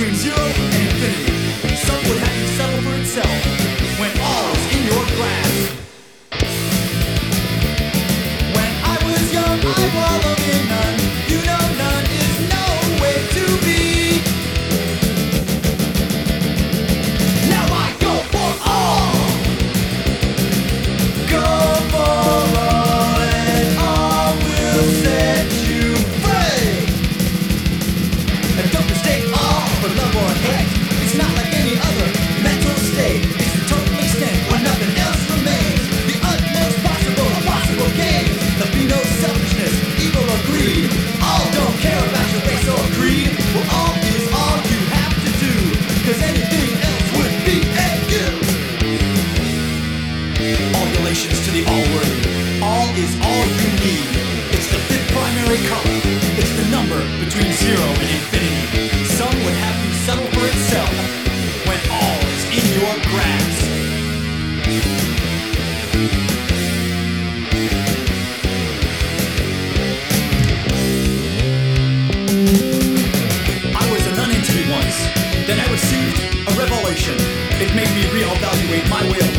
between zero and infinity. Some would have you settle for itself when all is in your grasp. When I was young, I wallowed in none. You know none is no way to be. Now I go for all. Go for all, and all will set you free. And don't mistake all for love or hate. It's not like any other mental state. It's the total extent where nothing else remains. The utmost possible gain. There'll be no selfishness, evil or greed. All don't care about your race or creed. Well, all is all you have to do, 'cause anything else would be a you. All relations to the all-worthy. All is all you need. It's the fifth primary color. It's the number between zero and infinity. Some would have you settle for itself when all is in your grasp. I was a non-entity once. Then I received a revelation. It made me reevaluate my way of